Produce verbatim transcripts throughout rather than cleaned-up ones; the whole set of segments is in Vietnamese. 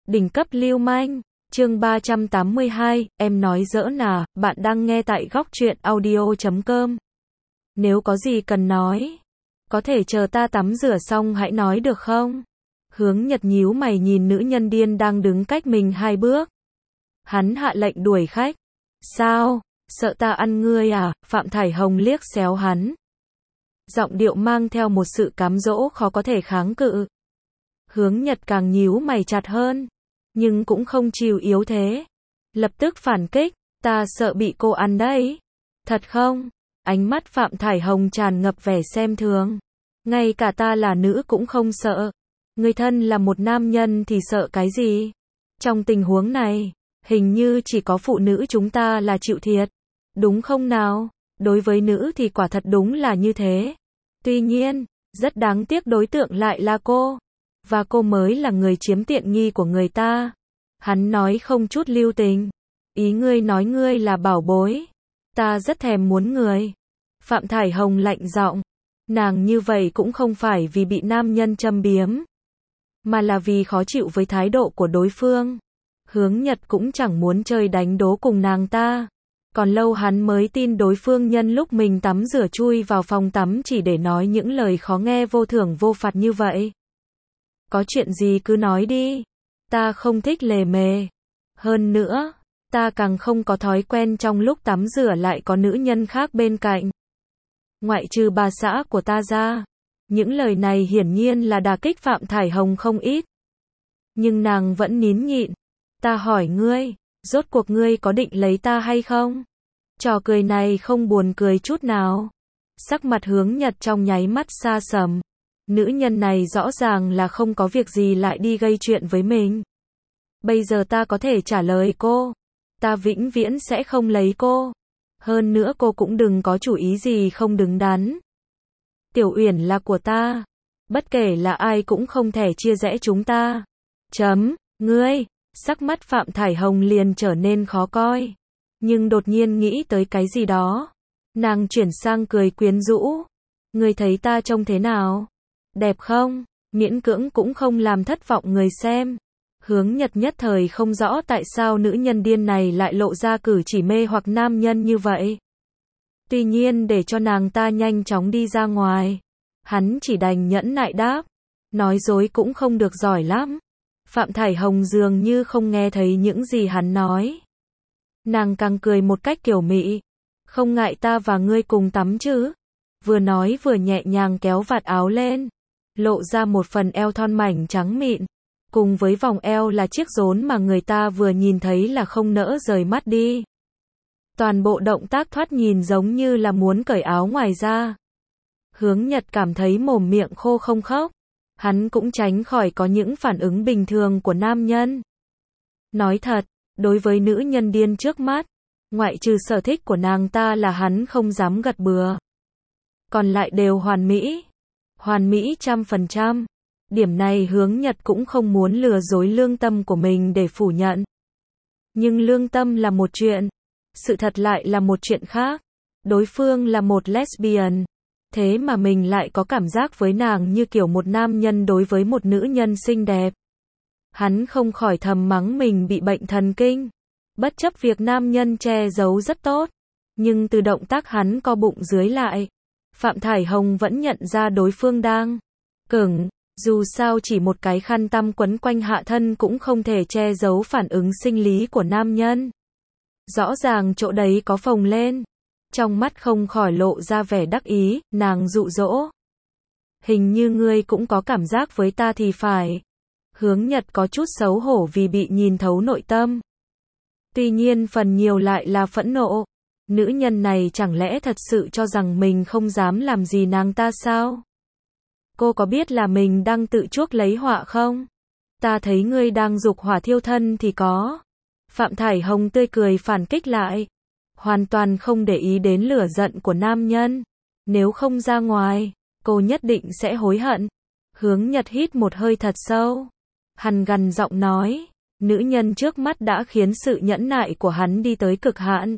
Đỉnh cấp lưu manh, chương ba trăm tám mươi hai, em nói giỡn à, bạn đang nghe tại góc truyện audio chấm com. Nếu có gì cần nói, có thể chờ ta tắm rửa xong hãy nói được không? Hướng Nhật nhíu mày nhìn nữ nhân điên đang đứng cách mình hai bước. Hắn hạ lệnh đuổi khách. Sao, sợ ta ăn ngươi à? Phạm Thải Hồng liếc xéo hắn. Giọng điệu mang theo một sự cám dỗ khó có thể kháng cự. Hướng Nhật càng nhíu mày chặt hơn, nhưng cũng không chịu yếu thế. Lập tức phản kích, ta sợ bị cô ăn đấy. Thật không? Ánh mắt Phạm Thải Hồng tràn ngập vẻ xem thường. Ngay cả ta là nữ cũng không sợ. Người thân là một nam nhân thì sợ cái gì? Trong tình huống này, hình như chỉ có phụ nữ chúng ta là chịu thiệt. Đúng không nào? Đối với nữ thì quả thật đúng là như thế. Tuy nhiên, rất đáng tiếc đối tượng lại là cô. Và cô mới là người chiếm tiện nghi của người ta. Hắn nói không chút lưu tình. Ý ngươi nói ngươi là bảo bối. Ta rất thèm muốn người. Phạm Thải Hồng lạnh giọng. Nàng như vậy cũng không phải vì bị nam nhân châm biếm, mà là vì khó chịu với thái độ của đối phương. Hướng Nhật cũng chẳng muốn chơi đánh đố cùng nàng ta. Còn lâu hắn mới tin đối phương nhân lúc mình tắm rửa chui vào phòng tắm chỉ để nói những lời khó nghe vô thưởng vô phạt như vậy. Có chuyện gì cứ nói đi. Ta không thích lề mề. Hơn nữa, ta càng không có thói quen trong lúc tắm rửa lại có nữ nhân khác bên cạnh. Ngoại trừ bà xã của ta ra. Những lời này hiển nhiên là đả kích Phạm Thải Hồng không ít. Nhưng nàng vẫn nín nhịn. Ta hỏi ngươi, rốt cuộc ngươi có định lấy ta hay không? Trò cười này không buồn cười chút nào. Sắc mặt Hướng Nhật trong nháy mắt xa sầm. Nữ nhân này rõ ràng là không có việc gì lại đi gây chuyện với mình. Bây giờ ta có thể trả lời cô. Ta vĩnh viễn sẽ không lấy cô. Hơn nữa cô cũng đừng có chủ ý gì không đứng đắn. Tiểu Uyển là của ta. Bất kể là ai cũng không thể chia rẽ chúng ta. Chấm, ngươi. Sắc mắt Phạm Thải Hồng liền trở nên khó coi. Nhưng đột nhiên nghĩ tới cái gì đó. Nàng chuyển sang cười quyến rũ. Ngươi thấy ta trông thế nào? Đẹp không? Miễn cưỡng cũng không làm thất vọng người xem. Hướng Nhật nhất thời không rõ tại sao nữ nhân điên này lại lộ ra cử chỉ mê hoặc nam nhân như vậy. Tuy nhiên để cho nàng ta nhanh chóng đi ra ngoài, hắn chỉ đành nhẫn nại đáp. Nói dối cũng không được giỏi lắm. Phạm Thải Hồng dường như không nghe thấy những gì hắn nói. Nàng càng cười một cách kiểu mị. Không ngại ta và ngươi cùng tắm chứ? Vừa nói vừa nhẹ nhàng kéo vạt áo lên, lộ ra một phần eo thon mảnh trắng mịn. Cùng với vòng eo là chiếc rốn mà người ta vừa nhìn thấy là không nỡ rời mắt đi. Toàn bộ động tác thoạt nhìn giống như là muốn cởi áo ngoài ra. Hướng Nhật cảm thấy mồm miệng khô không khóc. Hắn cũng tránh khỏi có những phản ứng bình thường của nam nhân. Nói thật, đối với nữ nhân điên trước mắt, ngoại trừ sở thích của nàng ta là hắn không dám gật bừa. Còn lại đều hoàn mỹ. Hoàn mỹ trăm phần trăm. Điểm này Hướng Nhật cũng không muốn lừa dối lương tâm của mình để phủ nhận. Nhưng lương tâm là một chuyện. Sự thật lại là một chuyện khác. Đối phương là một lesbian. Thế mà mình lại có cảm giác với nàng như kiểu một nam nhân đối với một nữ nhân xinh đẹp. Hắn không khỏi thầm mắng mình bị bệnh thần kinh. Bất chấp việc nam nhân che giấu rất tốt. Nhưng từ động tác hắn co bụng dưới lại, Phạm Thải Hồng vẫn nhận ra đối phương đang cứng. Dù sao chỉ một cái khăn tăm quấn quanh hạ thân cũng không thể che giấu phản ứng sinh lý của nam nhân. Rõ ràng chỗ đấy có phồng lên. Trong mắt không khỏi lộ ra vẻ đắc ý, nàng dụ dỗ. Hình như ngươi cũng có cảm giác với ta thì phải. Hướng Nhật có chút xấu hổ vì bị nhìn thấu nội tâm. Tuy nhiên phần nhiều lại là phẫn nộ. Nữ nhân này chẳng lẽ thật sự cho rằng mình không dám làm gì nàng ta sao? Cô có biết là mình đang tự chuốc lấy họa không? Ta thấy ngươi đang dục hỏa thiêu thân thì có. Phạm Thải Hồng tươi cười phản kích lại. Hoàn toàn không để ý đến lửa giận của nam nhân. Nếu không ra ngoài, cô nhất định sẽ hối hận. Hướng Nhật hít một hơi thật sâu. Hắn gằn giọng nói. Nữ nhân trước mắt đã khiến sự nhẫn nại của hắn đi tới cực hạn.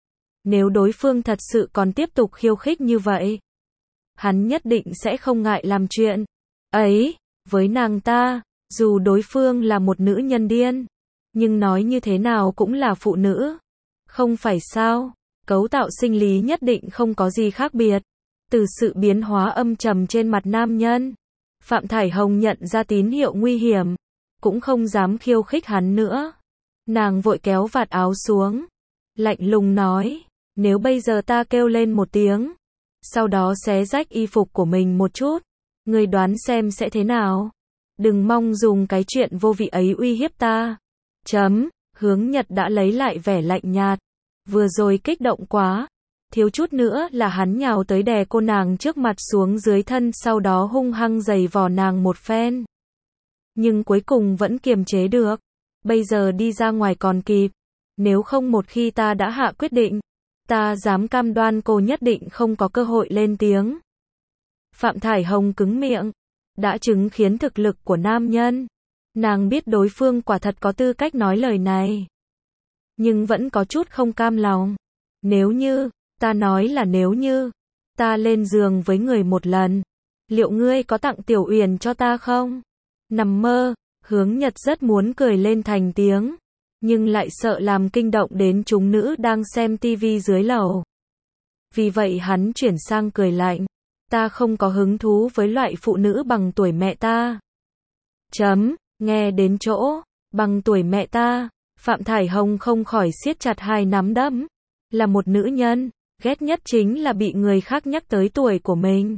Nếu đối phương thật sự còn tiếp tục khiêu khích như vậy, hắn nhất định sẽ không ngại làm chuyện ấy với nàng ta. Dù đối phương là một nữ nhân điên, nhưng nói như thế nào cũng là phụ nữ. Không phải sao? Cấu tạo sinh lý nhất định không có gì khác biệt. Từ sự biến hóa âm trầm trên mặt nam nhân, Phạm Thải Hồng nhận ra tín hiệu nguy hiểm, cũng không dám khiêu khích hắn nữa. Nàng vội kéo vạt áo xuống, lạnh lùng nói, nếu bây giờ ta kêu lên một tiếng, sau đó xé rách y phục của mình một chút, ngươi đoán xem sẽ thế nào? Đừng mong dùng cái chuyện vô vị ấy uy hiếp ta. Chấm, Hướng Nhật đã lấy lại vẻ lạnh nhạt. Vừa rồi kích động quá, thiếu chút nữa là hắn nhào tới đè cô nàng trước mặt xuống dưới thân, sau đó hung hăng giày vò nàng một phen. Nhưng cuối cùng vẫn kiềm chế được. Bây giờ đi ra ngoài còn kịp. Nếu không một khi ta đã hạ quyết định, ta dám cam đoan cô nhất định không có cơ hội lên tiếng. Phạm Thải Hồng cứng miệng, đã chứng khiến thực lực của nam nhân. Nàng biết đối phương quả thật có tư cách nói lời này, nhưng vẫn có chút không cam lòng. Nếu như, ta nói là nếu như, ta lên giường với người một lần, liệu ngươi có tặng Tiểu Uyển cho ta không? Nằm mơ, Hướng Nhật rất muốn cười lên thành tiếng, nhưng lại sợ làm kinh động đến chúng nữ đang xem tivi dưới lầu. Vì vậy hắn chuyển sang cười lạnh, ta không có hứng thú với loại phụ nữ bằng tuổi mẹ ta. Chấm, nghe đến chỗ, bằng tuổi mẹ ta, Phạm Thải Hồng không khỏi siết chặt hai nắm đấm. Là một nữ nhân, ghét nhất chính là bị người khác nhắc tới tuổi của mình.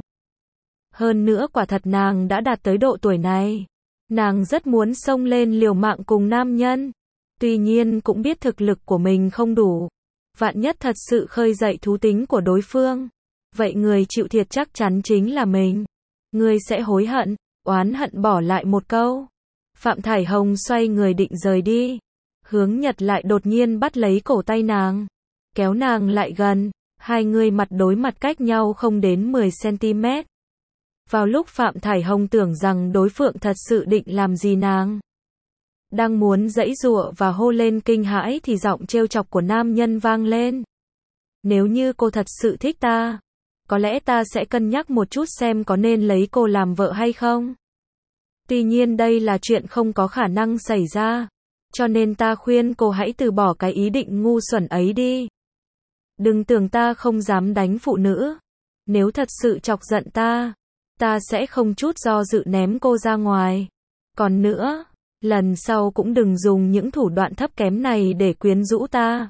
Hơn nữa quả thật nàng đã đạt tới độ tuổi này. Nàng rất muốn xông lên liều mạng cùng nam nhân. Tuy nhiên cũng biết thực lực của mình không đủ. Vạn nhất thật sự khơi dậy thú tính của đối phương. Vậy người chịu thiệt chắc chắn chính là mình. Ngươi sẽ hối hận, oán hận bỏ lại một câu. Phạm Thải Hồng xoay người định rời đi. Hướng Nhật lại đột nhiên bắt lấy cổ tay nàng, kéo nàng lại gần, hai người mặt đối mặt cách nhau không đến mười xăng-ti-mét. Vào lúc Phạm Thải Hồng tưởng rằng đối phương thật sự định làm gì nàng, đang muốn giãy giụa và hô lên kinh hãi thì giọng trêu chọc của nam nhân vang lên. Nếu như cô thật sự thích ta, có lẽ ta sẽ cân nhắc một chút xem có nên lấy cô làm vợ hay không. Tuy nhiên đây là chuyện không có khả năng xảy ra, cho nên ta khuyên cô hãy từ bỏ cái ý định ngu xuẩn ấy đi. Đừng tưởng ta không dám đánh phụ nữ. Nếu thật sự chọc giận ta, ta sẽ không chút do dự ném cô ra ngoài. Còn nữa, lần sau cũng đừng dùng những thủ đoạn thấp kém này để quyến rũ ta.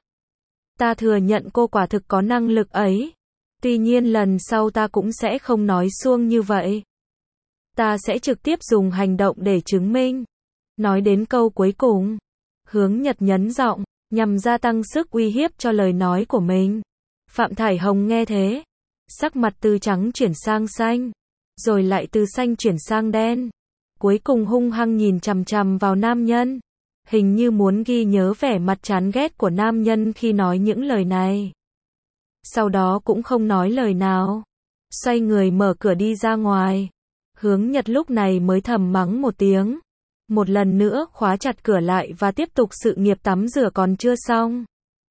Ta thừa nhận cô quả thực có năng lực ấy. Tuy nhiên lần sau ta cũng sẽ không nói suông như vậy. Ta sẽ trực tiếp dùng hành động để chứng minh. Nói đến câu cuối cùng, Hướng Nhật nhấn giọng, nhằm gia tăng sức uy hiếp cho lời nói của mình. Phạm Thải Hồng nghe thế, sắc mặt từ trắng chuyển sang xanh, rồi lại từ xanh chuyển sang đen. Cuối cùng hung hăng nhìn chằm chằm vào nam nhân, hình như muốn ghi nhớ vẻ mặt chán ghét của nam nhân khi nói những lời này. Sau đó cũng không nói lời nào, xoay người mở cửa đi ra ngoài. Hướng Nhật lúc này mới thầm mắng một tiếng, một lần nữa khóa chặt cửa lại và tiếp tục sự nghiệp tắm rửa còn chưa xong.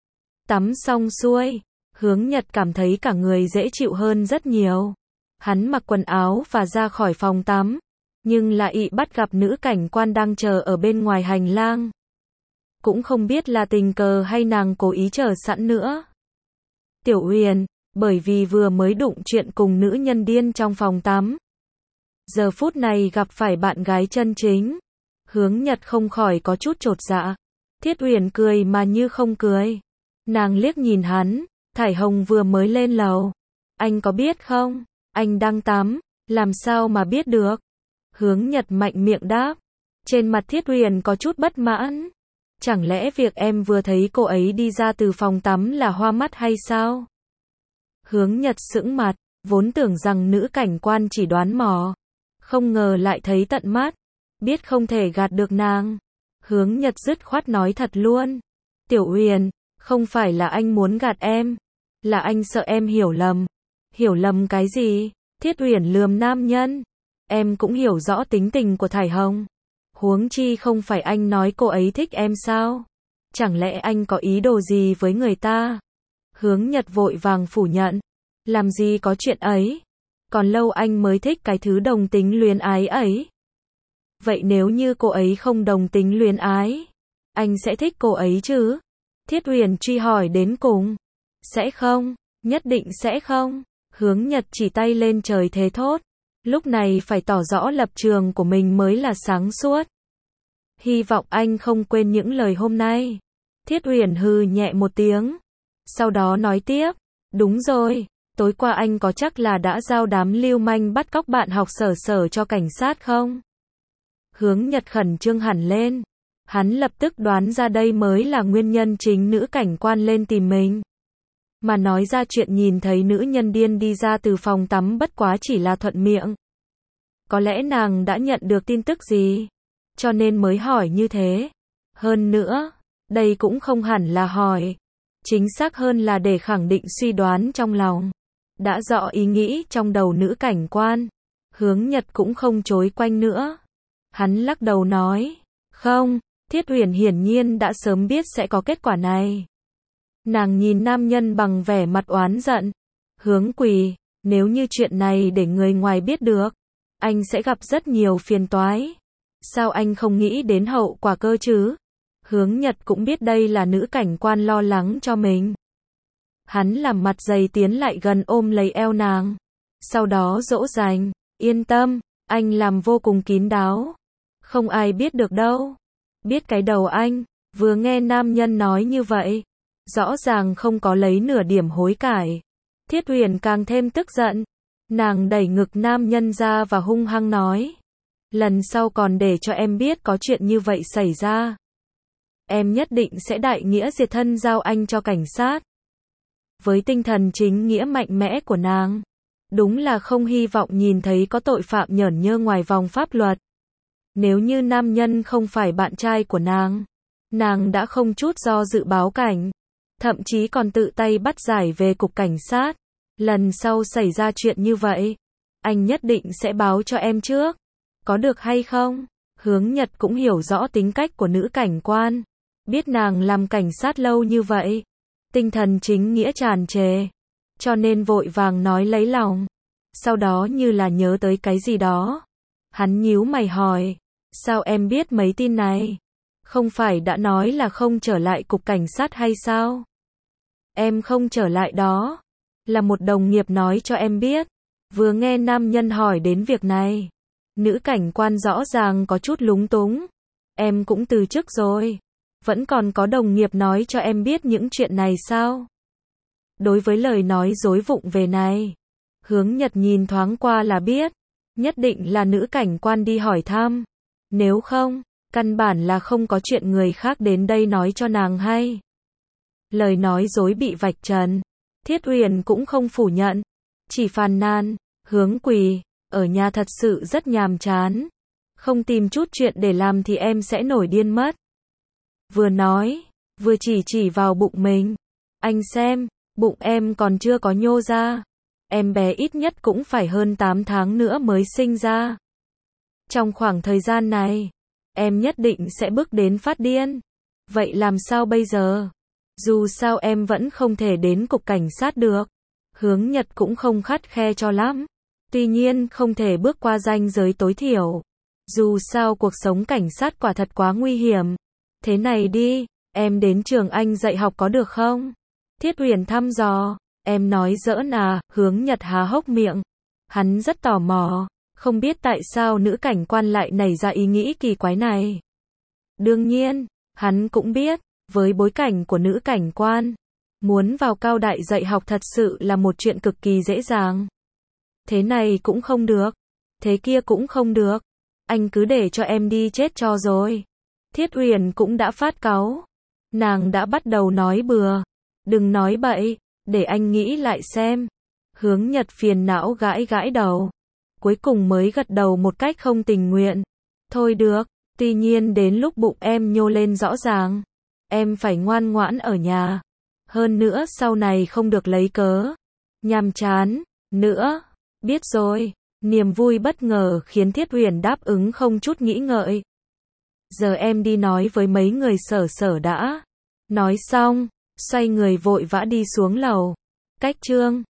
Tắm xong xuôi, Hướng Nhật cảm thấy cả người dễ chịu hơn rất nhiều. Hắn mặc quần áo và ra khỏi phòng tắm, nhưng lại bắt gặp nữ cảnh quan đang chờ ở bên ngoài hành lang. Cũng không biết là tình cờ hay nàng cố ý chờ sẵn nữa. Tiểu Uyển, bởi vì vừa mới đụng chuyện cùng nữ nhân điên trong phòng tắm, giờ phút này gặp phải bạn gái chân chính. Hướng Nhật không khỏi có chút chột dạ. Thiết Uyển cười mà như không cười. Nàng liếc nhìn hắn, Thải Hồng vừa mới lên lầu. Anh có biết không? Anh đang tắm, làm sao mà biết được? Hướng Nhật mạnh miệng đáp. Trên mặt Thiết Uyển có chút bất mãn. Chẳng lẽ việc em vừa thấy cô ấy đi ra từ phòng tắm là hoa mắt hay sao? Hướng Nhật sững mặt, vốn tưởng rằng nữ cảnh quan chỉ đoán mò, không ngờ lại thấy tận mắt, biết không thể gạt được nàng. Hướng Nhật dứt khoát nói thật luôn. Tiểu Uyển, không phải là anh muốn gạt em, là anh sợ em hiểu lầm. Hiểu lầm cái gì? Thiết Uyển lườm nam nhân. Em cũng hiểu rõ tính tình của Thải Hồng. Huống chi không phải anh nói cô ấy thích em sao? Chẳng lẽ anh có ý đồ gì với người ta? Hướng Nhật vội vàng phủ nhận. Làm gì có chuyện ấy? Còn lâu anh mới thích cái thứ đồng tính luyến ái ấy. Vậy nếu như cô ấy không đồng tính luyến ái, anh sẽ thích cô ấy chứ? Thiết Uyển truy hỏi đến cùng. Sẽ không, nhất định sẽ không. Hướng Nhật chỉ tay lên trời thề thốt. Lúc này phải tỏ rõ lập trường của mình mới là sáng suốt. Hy vọng anh không quên những lời hôm nay. Thiết Uyển hừ nhẹ một tiếng. Sau đó nói tiếp. Đúng rồi, tối qua anh có chắc là đã giao đám lưu manh bắt cóc bạn học Sở Sở cho cảnh sát không? Hướng Nhật khẩn trương hẳn lên. Hắn lập tức đoán ra đây mới là nguyên nhân chính nữ cảnh quan lên tìm mình. Mà nói ra chuyện nhìn thấy nữ nhân điên đi ra từ phòng tắm bất quá chỉ là thuận miệng. Có lẽ nàng đã nhận được tin tức gì, cho nên mới hỏi như thế. Hơn nữa, đây cũng không hẳn là hỏi. Chính xác hơn là để khẳng định suy đoán trong lòng. Đã rõ ý nghĩ trong đầu nữ cảnh quan. Hướng Nhật cũng không chối quanh nữa. Hắn lắc đầu nói. Không, Thiết Uyển hiển nhiên đã sớm biết sẽ có kết quả này. Nàng nhìn nam nhân bằng vẻ mặt oán giận. Hướng Quỳ, nếu như chuyện này để người ngoài biết được, anh sẽ gặp rất nhiều phiền toái. Sao anh không nghĩ đến hậu quả cơ chứ? Hướng Nhật cũng biết đây là nữ cảnh quan lo lắng cho mình. Hắn làm mặt dày tiến lại gần ôm lấy eo nàng. Sau đó dỗ dành. Yên tâm, anh làm vô cùng kín đáo. Không ai biết được đâu. Biết cái đầu anh. Vừa nghe nam nhân nói như vậy, rõ ràng không có lấy nửa điểm hối cải. Thiết Uyển càng thêm tức giận. Nàng đẩy ngực nam nhân ra và hung hăng nói. Lần sau còn để cho em biết có chuyện như vậy xảy ra, em nhất định sẽ đại nghĩa diệt thân giao anh cho cảnh sát. Với tinh thần chính nghĩa mạnh mẽ của nàng, đúng là không hy vọng nhìn thấy có tội phạm nhởn nhơ ngoài vòng pháp luật. Nếu như nam nhân không phải bạn trai của nàng, nàng đã không chút do dự báo cảnh, thậm chí còn tự tay bắt giải về cục cảnh sát. Lần sau xảy ra chuyện như vậy, anh nhất định sẽ báo cho em trước. Có được hay không? Hướng Nhật cũng hiểu rõ tính cách của nữ cảnh quan. Biết nàng làm cảnh sát lâu như vậy, tinh thần chính nghĩa tràn trề, cho nên vội vàng nói lấy lòng. Sau đó như là nhớ tới cái gì đó, hắn nhíu mày hỏi, sao em biết mấy tin này? Không phải đã nói là không trở lại cục cảnh sát hay sao? Em không trở lại đó, là một đồng nghiệp nói cho em biết. Vừa nghe nam nhân hỏi đến việc này, nữ cảnh quan rõ ràng có chút lúng túng. Em cũng từ chức rồi, vẫn còn có đồng nghiệp nói cho em biết những chuyện này sao? Đối với lời nói dối vụng về này, Hướng Nhật nhìn thoáng qua là biết, nhất định là nữ cảnh quan đi hỏi thăm. Nếu không, căn bản là không có chuyện người khác đến đây nói cho nàng hay. Lời nói dối bị vạch trần, Thiết Uyển cũng không phủ nhận, chỉ phàn nàn, Hướng Quỳ, ở nhà thật sự rất nhàm chán. Không tìm chút chuyện để làm thì em sẽ nổi điên mất. Vừa nói, vừa chỉ chỉ vào bụng mình. Anh xem, bụng em còn chưa có nhô ra. Em bé ít nhất cũng phải hơn tám tháng nữa mới sinh ra. Trong khoảng thời gian này, em nhất định sẽ bước đến phát điên. Vậy làm sao bây giờ? Dù sao em vẫn không thể đến cục cảnh sát được. Hướng Nhật cũng không khắt khe cho lắm. Tuy nhiên không thể bước qua ranh giới tối thiểu. Dù sao cuộc sống cảnh sát quả thật quá nguy hiểm. Thế này đi, em đến trường Anh dạy học có được không? Thiết Uyển thăm dò. Em nói giỡn à? Hướng Nhật há hốc miệng. Hắn rất tò mò, không biết tại sao nữ cảnh quan lại nảy ra ý nghĩ kỳ quái này. Đương nhiên, hắn cũng biết, với bối cảnh của nữ cảnh quan, muốn vào cao đại dạy học thật sự là một chuyện cực kỳ dễ dàng. Thế này cũng không được, thế kia cũng không được. Anh cứ để cho em đi chết cho rồi. Thiết Uyển cũng đã phát cáu. Nàng đã bắt đầu nói bừa. Đừng nói bậy, để anh nghĩ lại xem. Hướng Nhật phiền não gãi gãi đầu. Cuối cùng mới gật đầu một cách không tình nguyện. Thôi được, tuy nhiên đến lúc bụng em nhô lên rõ ràng, em phải ngoan ngoãn ở nhà. Hơn nữa sau này không được lấy cớ nhàm chán nữa. Biết rồi. Niềm vui bất ngờ khiến Thiết Uyển đáp ứng không chút nghĩ ngợi. Giờ em đi nói với mấy người Sở Sở đã. Nói xong, xoay người vội vã đi xuống lầu. Cách chương